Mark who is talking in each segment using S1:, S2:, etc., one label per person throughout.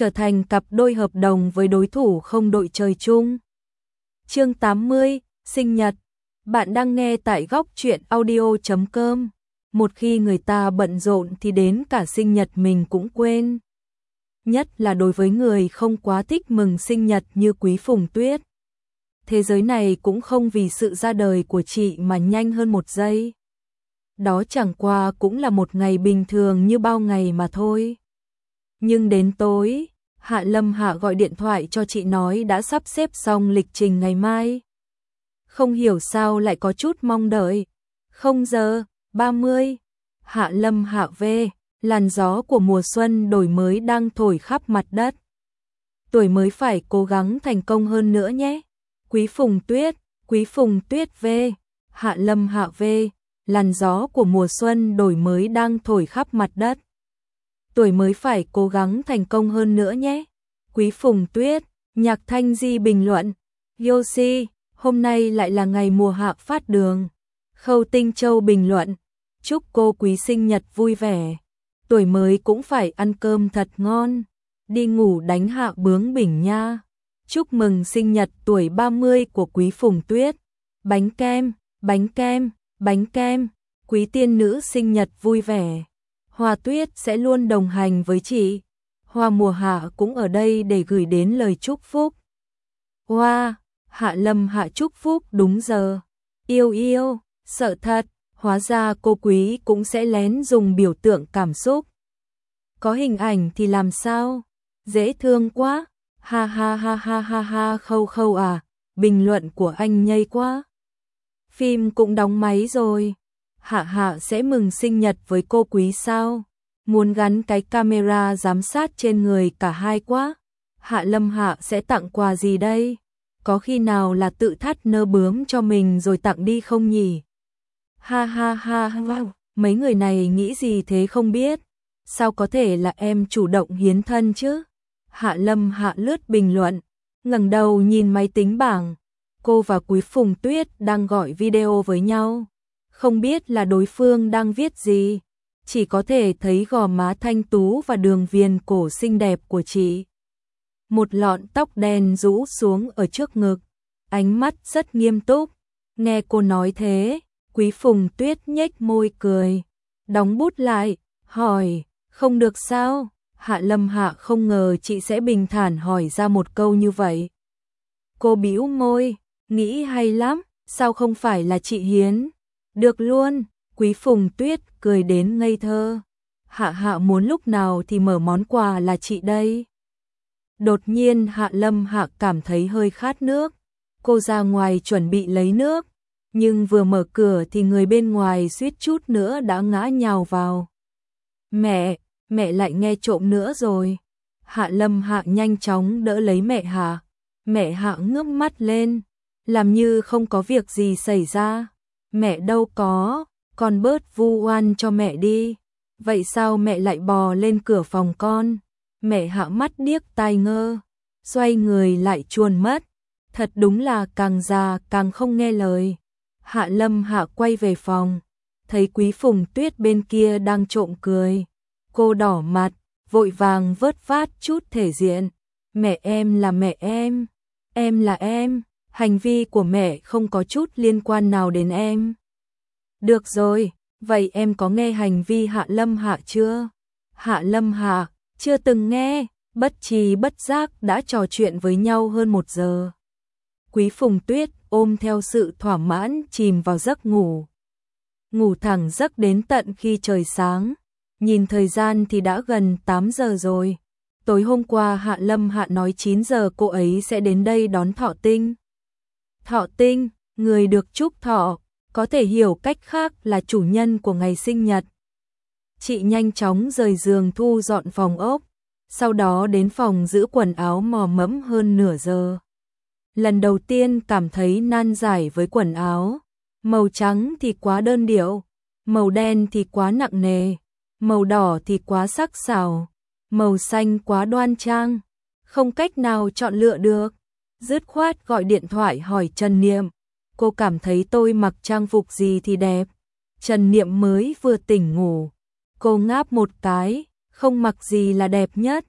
S1: trở thành cặp đôi hợp đồng với đối thủ không đội trời chung. Chương 80, sinh nhật. Bạn đang nghe tại góc truyện audio.com. Một khi người ta bận rộn thì đến cả sinh nhật mình cũng quên. Nhất là đối với người không quá thích mừng sinh nhật như Quý Phùng Tuyết. Thế giới này cũng không vì sự ra đời của chị mà nhanh hơn một giây. Đó chẳng qua cũng là một ngày bình thường như bao ngày mà thôi. Nhưng đến tối, Hạ Lâm Hạ gọi điện thoại cho chị nói đã sắp xếp xong lịch trình ngày mai. Không hiểu sao lại có chút mong đợi. 0:30, Hạ Lâm Hạ về, làn gió của mùa xuân đổi mới đang thổi khắp mặt đất. Tuổi mới phải cố gắng thành công hơn nữa nhé. Quý Phùng Tuyết về, Hạ Lâm Hạ về, làn gió của mùa xuân đổi mới đang thổi khắp mặt đất. Tuổi mới phải cố gắng thành công hơn nữa nhé. Quý Phùng Tuyết, Nhạc Thanh Di bình luận. Yoshi, hôm nay lại là ngày mùa hạ phát đường. Khâu Tinh Châu bình luận. Chúc cô Quý sinh nhật vui vẻ. Tuổi mới cũng phải ăn cơm thật ngon. Đi ngủ đánh hạ bướng bỉnh nha. Chúc mừng sinh nhật tuổi 30 của Quý Phùng Tuyết. Bánh kem. Quý tiên nữ sinh nhật vui vẻ. Hoa Tuyết sẽ luôn đồng hành với chị. Hoa mùa hạ cũng ở đây để gửi đến lời chúc phúc. Hoa, Hạ Lâm Hạ chúc phúc đúng giờ. Yêu, sợ thật, hóa ra cô Quý cũng sẽ lén dùng biểu tượng cảm xúc. Có hình ảnh thì làm sao? Dễ thương quá. Ha, khâu à, bình luận của anh nhây quá. Phim cũng đóng máy rồi. Hạ sẽ mừng sinh nhật với cô Quý sao? Muốn gắn cái camera giám sát trên người cả hai quá. Hạ Lâm Hạ sẽ tặng quà gì đây? Có khi nào là tự thắt nơ bướm cho mình rồi tặng đi không nhỉ? Ha, mấy người này nghĩ gì thế không biết. Sao có thể là em chủ động hiến thân chứ? Hạ Lâm Hạ lướt bình luận, ngẩng đầu nhìn máy tính bảng. Cô và Quý Phùng Tuyết đang gọi video với nhau. Không biết là đối phương đang viết gì, chỉ có thể thấy gò má thanh tú và đường viền cổ xinh đẹp của chị. Một lọn tóc đen rũ xuống ở trước ngực, ánh mắt rất nghiêm túc. Nghe cô nói thế, Quý Phùng Tuyết nhếch môi cười, đóng bút lại, hỏi, không được sao? Hạ Lâm Hạ không ngờ chị sẽ bình thản hỏi ra một câu như vậy. Cô bĩu môi, nghĩ hay lắm, sao không phải là chị hiến? Được luôn, Quý Phùng Tuyết cười đến ngây thơ. Hạ muốn lúc nào thì mở món quà là chị đây. Đột nhiên Hạ Lâm Hạ cảm thấy hơi khát nước. Cô ra ngoài chuẩn bị lấy nước, nhưng vừa mở cửa thì người bên ngoài suýt chút nữa đã ngã nhào vào. Mẹ lại nghe trộm nữa rồi. Hạ Lâm Hạ nhanh chóng đỡ lấy mẹ Hạ. Mẹ Hạ ngước mắt lên, làm như không có việc gì xảy ra. Mẹ đâu có, con bớt vu oan cho mẹ đi. Vậy sao mẹ lại bò lên cửa phòng con? Mẹ Hạ mắt điếc tai ngơ, xoay người lại chuồn mất. Thật đúng là càng già càng không nghe lời. Hạ Lâm Hạ quay về phòng, thấy Quý Phùng Tuyết bên kia đang trộm cười. Cô đỏ mặt, vội vàng vớt vát chút thể diện. Mẹ em là mẹ em là em, hành vi của mẹ không có chút liên quan nào đến em. Được rồi, vậy em có nghe hành vi Hạ Lâm Hạ chưa? Hạ Lâm Hạ, chưa từng nghe, bất tri bất giác đã trò chuyện với nhau hơn 1 giờ. Quý Phùng Tuyết ôm theo sự thỏa mãn chìm vào giấc ngủ. Ngủ thẳng giấc đến tận khi trời sáng. Nhìn thời gian thì đã gần 8 giờ rồi. Tối hôm qua Hạ Lâm Hạ nói 9 giờ cô ấy sẽ đến đây đón Thọ Tinh. Thọ Tinh, người được chúc thọ, có thể hiểu cách khác là chủ nhân của ngày sinh nhật. Chị nhanh chóng rời giường thu dọn phòng ốc, sau đó đến phòng giữ quần áo mò mẫm hơn nửa giờ. Lần đầu tiên cảm thấy nan giải với quần áo. Màu trắng thì quá đơn điệu, màu đen thì quá nặng nề, màu đỏ thì quá sắc sảo, màu xanh quá đoan trang, không cách nào chọn lựa được. Dứt khoát gọi điện thoại hỏi Trần Niệm, cô cảm thấy tôi mặc trang phục gì thì đẹp. Trần Niệm mới vừa tỉnh ngủ, cô ngáp một cái, không mặc gì là đẹp nhất.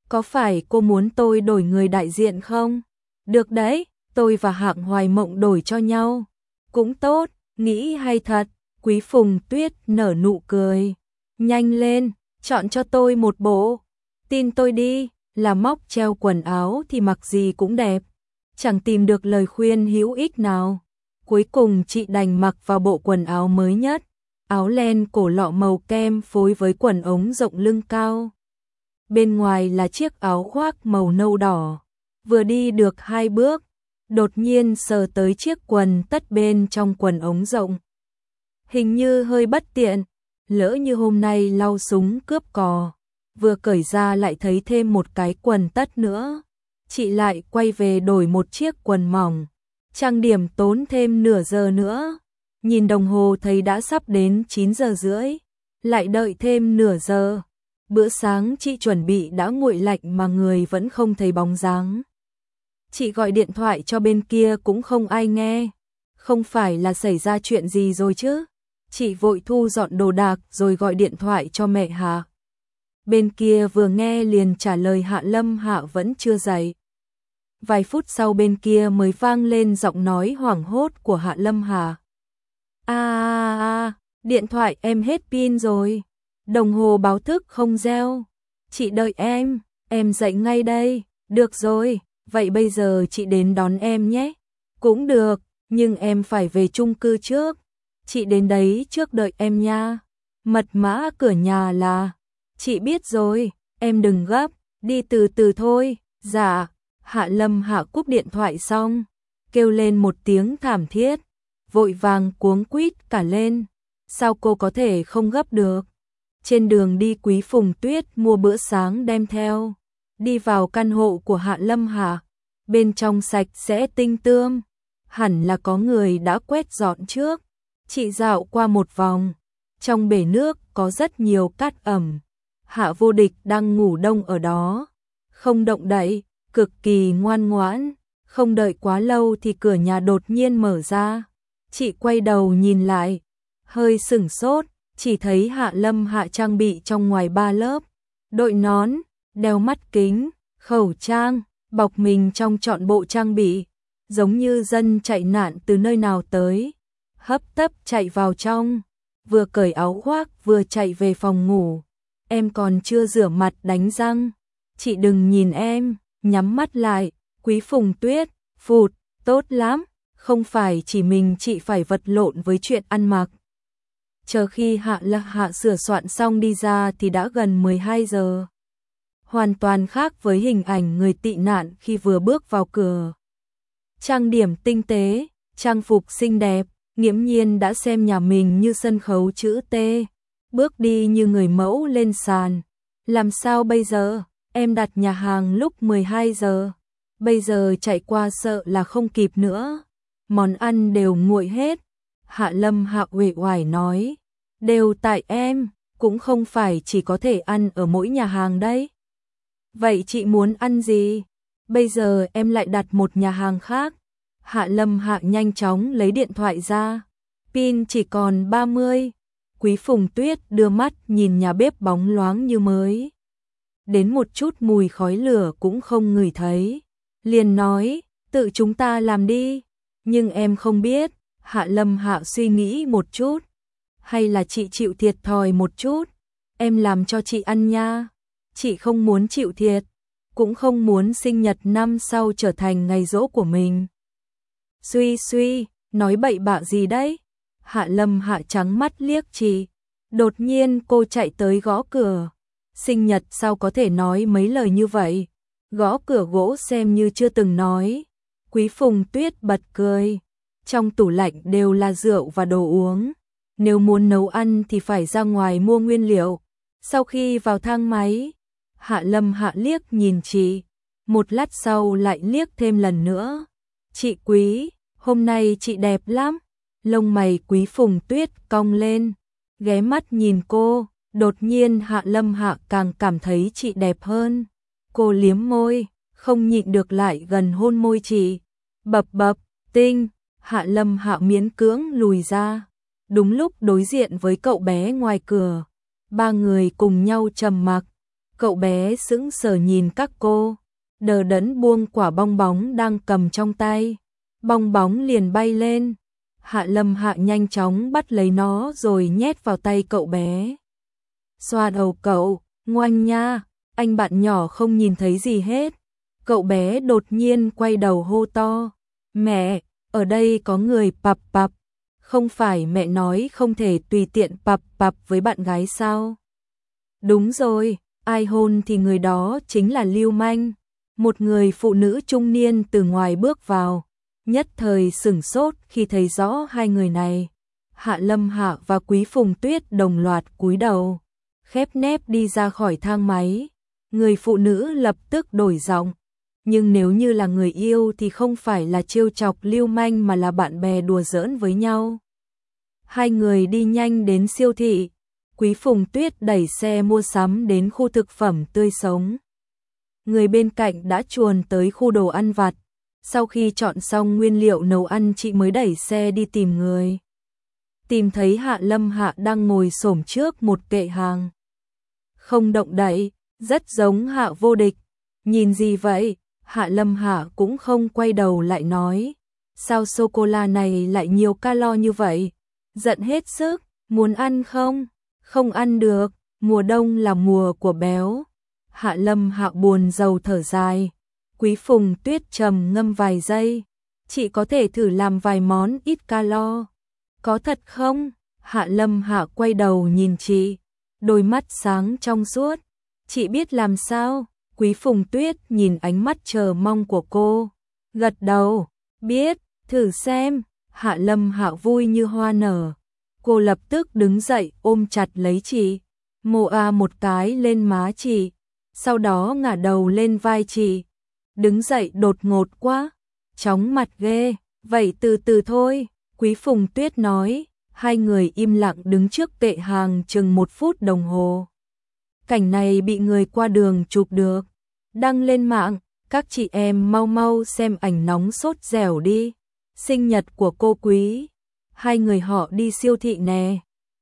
S1: có phải cô muốn tôi đổi người đại diện không? Được đấy, tôi và Hạng Hoài Mộng đổi cho nhau. Cũng tốt, nghĩ hay thật. Quý Phùng Tuyết nở nụ cười. Nhanh lên, chọn cho tôi một bộ. Tin tôi đi, là móc treo quần áo thì mặc gì cũng đẹp. Chẳng tìm được lời khuyên hữu ích nào. Cuối cùng chị đành mặc vào bộ quần áo mới nhất. Áo len cổ lọ màu kem phối với quần ống rộng lưng cao. Bên ngoài là chiếc áo khoác màu nâu đỏ. Vừa đi được 2 bước, đột nhiên sờ tới chiếc quần tất bên trong quần ống rộng. Hình như hơi bất tiện, lỡ như hôm nay lau súng cướp cò. Vừa cởi ra lại thấy thêm một cái quần tất nữa. Chị lại quay về đổi một chiếc quần mỏng. Trang điểm tốn thêm nửa giờ nữa. Nhìn đồng hồ thấy đã sắp đến 9 giờ rưỡi. Lại đợi thêm nửa giờ. Bữa sáng chị chuẩn bị đã nguội lạnh mà người vẫn không thấy bóng dáng. Chị gọi điện thoại cho bên kia cũng không ai nghe. Không phải là xảy ra chuyện gì rồi chứ? Chị vội thu dọn đồ đạc rồi gọi điện thoại cho mẹ Hạ. Bên kia vừa nghe liền trả lời Hạ Lâm Hạ vẫn chưa dậy. Vài phút sau bên kia mới vang lên giọng nói hoảng hốt của Hạ Lâm Hạ. Điện thoại em hết pin rồi. Đồng hồ báo thức không reo. Chị đợi em dậy ngay đây. Được rồi, vậy bây giờ chị đến đón em nhé. Cũng được, nhưng em phải về chung cư trước. Chị đến đấy trước đợi em nha. Mật mã cửa nhà là... Chị biết rồi, em đừng gấp, đi từ từ thôi. Dạ. Hạ Lâm Hạ cúp điện thoại xong, kêu lên một tiếng thảm thiết, vội vàng cuống quýt cả lên. Sao cô có thể không gấp được? Trên đường đi Quý Phùng Tuyết mua bữa sáng đem theo. Đi vào căn hộ của Hạ Lâm Hạ, bên trong sạch sẽ tinh tươm, hẳn là có người đã quét dọn trước. Chị dạo qua một vòng, trong bể nước có rất nhiều cát ẩm. Hạ Vô Địch đang ngủ đông ở đó, không động đậy, cực kỳ ngoan ngoãn. Không đợi quá lâu thì cửa nhà đột nhiên mở ra. Chị quay đầu nhìn lại, hơi sửng sốt, chỉ thấy Hạ Lâm Hạ trang bị trong ngoài 3 lớp, đội nón, đeo mắt kính, khẩu trang, bọc mình trong trọn bộ trang bị, giống như dân chạy nạn từ nơi nào tới. Hấp tấp chạy vào trong, vừa cởi áo khoác vừa chạy về phòng ngủ. Em còn chưa rửa mặt đánh răng, chị đừng nhìn em. Nhắm mắt lại, Quý Phùng Tuyết, phụt, tốt lắm, không phải chỉ mình chị phải vật lộn với chuyện ăn mặc. Chờ khi Hạ sửa soạn xong đi ra thì đã gần 12 giờ. Hoàn toàn khác với hình ảnh người tị nạn khi vừa bước vào cửa. Trang điểm tinh tế, trang phục xinh đẹp, nghiễm nhiên đã xem nhà mình như sân khấu chữ T. Bước đi như người mẫu lên sàn. Làm sao bây giờ? Em đặt nhà hàng lúc 12 giờ. Bây giờ chạy qua sợ là không kịp nữa. Món ăn đều nguội hết. Hạ Lâm Hạ uể oải nói. Đều tại em, cũng không phải chỉ có thể ăn ở mỗi nhà hàng đấy. Vậy chị muốn ăn gì? Bây giờ em lại đặt một nhà hàng khác. Hạ Lâm Hạ nhanh chóng lấy điện thoại ra. Pin chỉ còn 30. Quý Phùng Tuyết đưa mắt nhìn nhà bếp bóng loáng như mới. Đến một chút mùi khói lửa cũng không ngửi thấy. Liền nói, tự chúng ta làm đi. Nhưng em không biết. Hạ Lâm Hạ suy nghĩ một chút. Hay là chị chịu thiệt thòi một chút. Em làm cho chị ăn nha. Chị không muốn chịu thiệt. Cũng không muốn sinh nhật năm sau trở thành ngày giỗ của mình. Suy, nói bậy bạ gì đấy? Hạ Lâm Hạ trắng mắt liếc chị. Đột nhiên cô chạy tới gõ cửa. Sinh nhật sao có thể nói mấy lời như vậy? Gõ cửa gỗ xem như chưa từng nói. Quý Phùng Tuyết bật cười. Trong tủ lạnh đều là rượu và đồ uống. Nếu muốn nấu ăn thì phải ra ngoài mua nguyên liệu. Sau khi vào thang máy, Hạ Lâm Hạ liếc nhìn chị. Một lát sau lại liếc thêm lần nữa. Chị Quý, hôm nay chị đẹp lắm. Lông mày Quý Phùng Tuyết cong lên. Ghé mắt nhìn cô. Đột nhiên Hạ Lâm Hạ càng cảm thấy chị đẹp hơn. Cô liếm môi, không nhịn được lại gần hôn môi chị. Bập bập, tinh. Hạ Lâm Hạ miễn cưỡng lùi ra. Đúng lúc đối diện với cậu bé ngoài cửa. Ba người cùng nhau trầm mặc. Cậu bé sững sờ nhìn các cô, đờ đẫn buông quả bong bóng đang cầm trong tay. Bong bóng liền bay lên. Hạ Lâm Hạ nhanh chóng bắt lấy nó rồi nhét vào tay cậu bé. Xoa đầu cậu, ngoan nha, anh bạn nhỏ không nhìn thấy gì hết. Cậu bé đột nhiên quay đầu hô to. Mẹ, ở đây có người pặp pặp. Không phải mẹ nói không thể tùy tiện pặp pặp với bạn gái sao? Đúng rồi, ai hôn thì người đó chính là lưu manh. Một người phụ nữ trung niên từ ngoài bước vào, nhất thời sửng sốt khi thấy rõ hai người này. Hạ Lâm Hạ và Quý Phùng Tuyết đồng loạt cúi đầu, khép nép đi ra khỏi thang máy. Người phụ nữ lập tức đổi giọng, nhưng nếu như là người yêu thì không phải là trêu chọc lưu manh mà là bạn bè đùa giỡn với nhau. Hai người đi nhanh đến siêu thị. Quý Phùng Tuyết đẩy xe mua sắm đến khu thực phẩm tươi sống. Người bên cạnh đã chuồn tới khu đồ ăn vặt. Sau khi chọn xong nguyên liệu nấu ăn, chị mới đẩy xe đi tìm người. Tìm thấy Hạ Lâm Hạ đang ngồi xổm trước một kệ hàng, không động đậy, rất giống Hạ Vô Địch. Nhìn gì vậy? Hạ Lâm Hạ cũng không quay đầu lại nói. Sao sô-cô-la này lại nhiều calo như vậy? Giận hết sức, muốn ăn không? Không ăn được, mùa đông là mùa của béo. Hạ Lâm Hạ buồn rầu thở dài. Quý Phùng Tuyết trầm ngâm vài giây. Chị có thể thử làm vài món ít calo. Có thật không? Hạ Lâm Hạ quay đầu nhìn chị, đôi mắt sáng trong suốt. Chị biết làm sao? Quý Phùng Tuyết nhìn ánh mắt chờ mong của cô, gật đầu, biết, thử xem. Hạ Lâm Hạ vui như hoa nở. Cô lập tức đứng dậy ôm chặt lấy chị, mộ một cái lên má chị, sau đó ngả đầu lên vai chị. Đứng dậy đột ngột quá, chóng mặt ghê, vậy từ từ thôi, Quý Phùng Tuyết nói. Hai người im lặng đứng trước kệ hàng chừng 1 phút đồng hồ. Cảnh này bị người qua đường chụp được, đăng lên mạng. Các chị em mau mau xem ảnh nóng sốt dẻo đi. Sinh nhật của cô Quý, hai người họ đi siêu thị nè.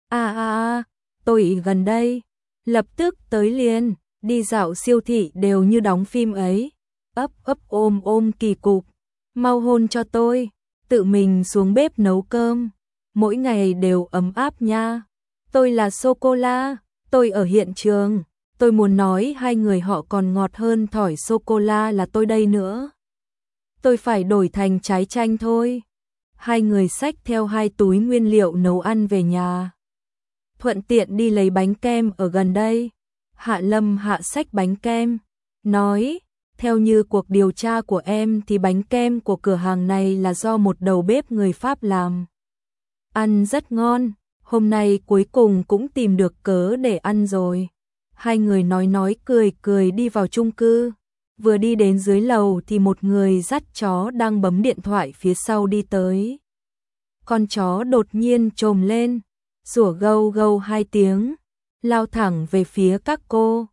S1: Tôi gần đây, lập tức tới liền. Đi dạo siêu thị đều như đóng phim ấy, ấp ôm kỳ cục. Mau hôn cho tôi, tự mình xuống bếp nấu cơm, mỗi ngày đều ấm áp nha. Tôi là sô-cô-la, tôi ở hiện trường. Tôi muốn nói hai người họ còn ngọt hơn thỏi sô-cô-la là tôi đây nữa. Tôi phải đổi thành trái chanh thôi. Hai người xách theo 2 túi nguyên liệu nấu ăn về nhà, thuận tiện đi lấy bánh kem ở gần đây. Hạ Lâm Hạ xách bánh kem, nói, theo như cuộc điều tra của em thì bánh kem của cửa hàng này là do một đầu bếp người Pháp làm. Ăn rất ngon, hôm nay cuối cùng cũng tìm được cớ để ăn rồi. Hai người nói cười đi vào chung cư. Vừa đi đến dưới lầu thì một người dắt chó đang bấm điện thoại phía sau đi tới. Con chó đột nhiên trồm lên, sủa gâu gâu 2 tiếng, lao thẳng về phía các cô.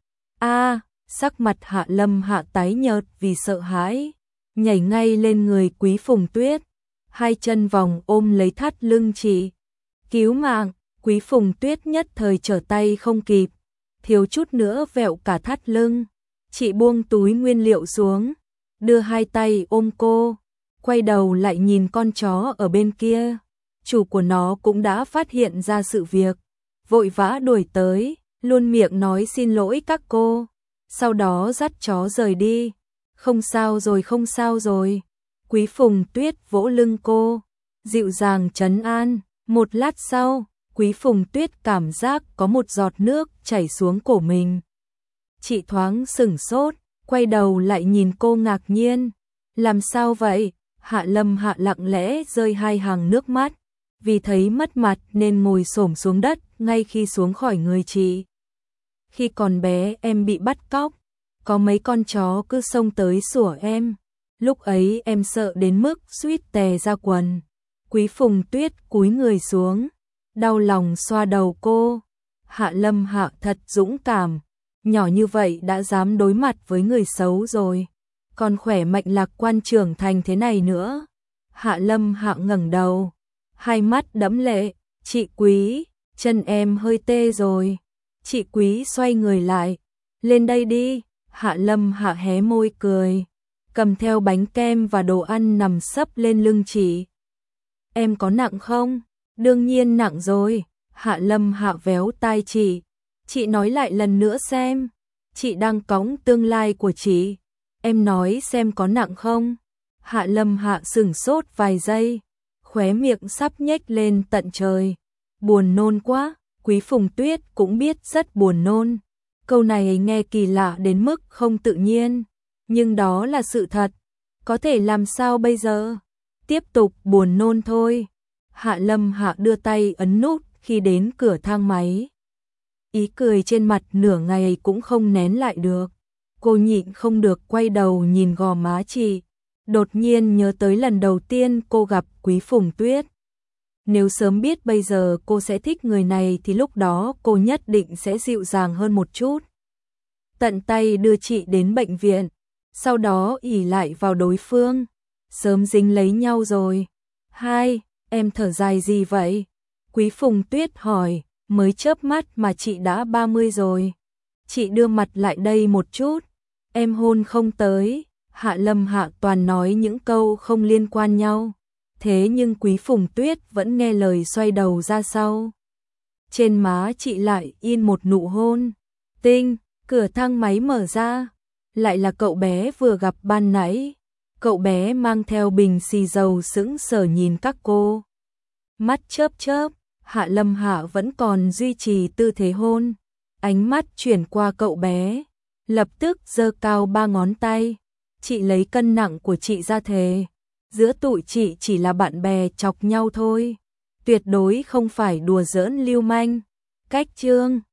S1: Sắc mặt Hạ Lâm Hạ tái nhợt vì sợ hãi, nhảy ngay lên người Quý Phùng Tuyết, 2 chân vòng ôm lấy thắt lưng chị. Cứu mạng! Quý Phùng Tuyết nhất thời trở tay không kịp, thiếu chút nữa vẹo cả thắt lưng. Chị buông túi nguyên liệu xuống, đưa 2 tay ôm cô, quay đầu lại nhìn con chó ở bên kia. Chủ của nó cũng đã phát hiện ra sự việc, vội vã đuổi tới, luôn miệng nói xin lỗi các cô, sau đó dắt chó rời đi. Không sao rồi. Quý Phùng Tuyết vỗ lưng cô, dịu dàng trấn an. Một lát sau, Quý Phùng Tuyết cảm giác có một giọt nước chảy xuống cổ mình. Chị thoáng sửng sốt, quay đầu lại nhìn cô ngạc nhiên. Làm sao vậy? Hạ Lâm Hạ lặng lẽ rơi 2 hàng nước mắt, vì thấy mất mặt nên ngồi xổm xuống đất ngay khi xuống khỏi người chị. Khi còn bé em bị bắt cóc, có mấy con chó cứ xông tới sủa em. Lúc ấy em sợ đến mức suýt tè ra quần. Quý Phùng Tuyết cúi người xuống, đau lòng xoa đầu cô. Hạ Lâm Hạ thật dũng cảm, nhỏ như vậy đã dám đối mặt với người xấu rồi, còn khỏe mạnh lạc quan trưởng thành thế này nữa. Hạ Lâm Hạ ngẩng đầu, 2 mắt đẫm lệ. Chị Quý, chân em hơi tê rồi. Chị Quý xoay người lại, Lên đây đi, Hạ Lâm Hạ hé môi cười, cầm theo bánh kem và đồ ăn nằm sấp lên lưng chị. Em có nặng không? Đương nhiên nặng rồi, Hạ Lâm Hạ véo tai chị nói lại lần nữa xem, chị đang cõng tương lai của chị, em nói xem có nặng không? Hạ Lâm Hạ sửng sốt vài giây, khóe miệng sắp nhếch lên tận trời, buồn nôn quá, Quý Phùng Tuyết cũng biết rất buồn nôn. Câu này nghe kỳ lạ đến mức không tự nhiên, nhưng đó là sự thật, có thể làm sao bây giờ? Tiếp tục buồn nôn thôi. Hạ Lâm Hạ đưa tay ấn nút khi đến cửa thang máy. Ý cười trên mặt nửa ngày cũng không nén lại được. Cô nhịn không được quay đầu nhìn gò má chị. Đột nhiên nhớ tới lần đầu tiên cô gặp Quý Phùng Tuyết. Nếu sớm biết bây giờ cô sẽ thích người này thì lúc đó cô nhất định sẽ dịu dàng hơn một chút. Tận tay đưa chị đến bệnh viện, sau đó ỷ lại vào đối phương. Sớm dính lấy nhau rồi. Hai, em thở dài gì vậy? Quý Phùng Tuyết hỏi, mới chớp mắt mà chị đã 30 rồi. Chị đưa mặt lại đây một chút, em hôn không tới. Hạ Lâm Hạ toàn nói những câu không liên quan nhau. Thế nhưng Quý Phùng Tuyết vẫn nghe lời xoay đầu ra sau. Trên má chị lại in một nụ hôn. Tinh, cửa thang máy mở ra. Lại là cậu bé vừa gặp ban nãy. Cậu bé mang theo bình xì dầu sững sờ nhìn các cô. Mắt chớp chớp, Hạ Lâm Hạ vẫn còn duy trì tư thế hôn. Ánh mắt chuyển qua cậu bé, lập tức giơ cao 3 ngón tay. Chị lấy cân nặng của chị ra thề. Giữa tụi chị chỉ là bạn bè chọc nhau thôi. Tuyệt đối không phải đùa giỡn lưu manh. Cách chương